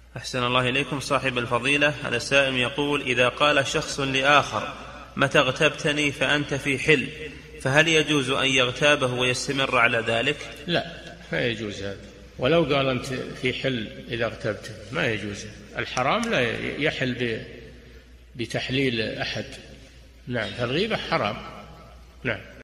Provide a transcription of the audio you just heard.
أحسن الله إليكم صاحب الفضيلة. هذا السائل يقول: إذا قال شخص لآخر متى اغتبتني فأنت في حل، فهل يجوز أن يغتابه ويستمر على ذلك؟ لا، ما يجوز هذا، ولو قال أنت في حل إذا اغتبته ما يجوز. الحرام لا يحل بتحليل أحد. نعم، فالغيبة حرام. نعم.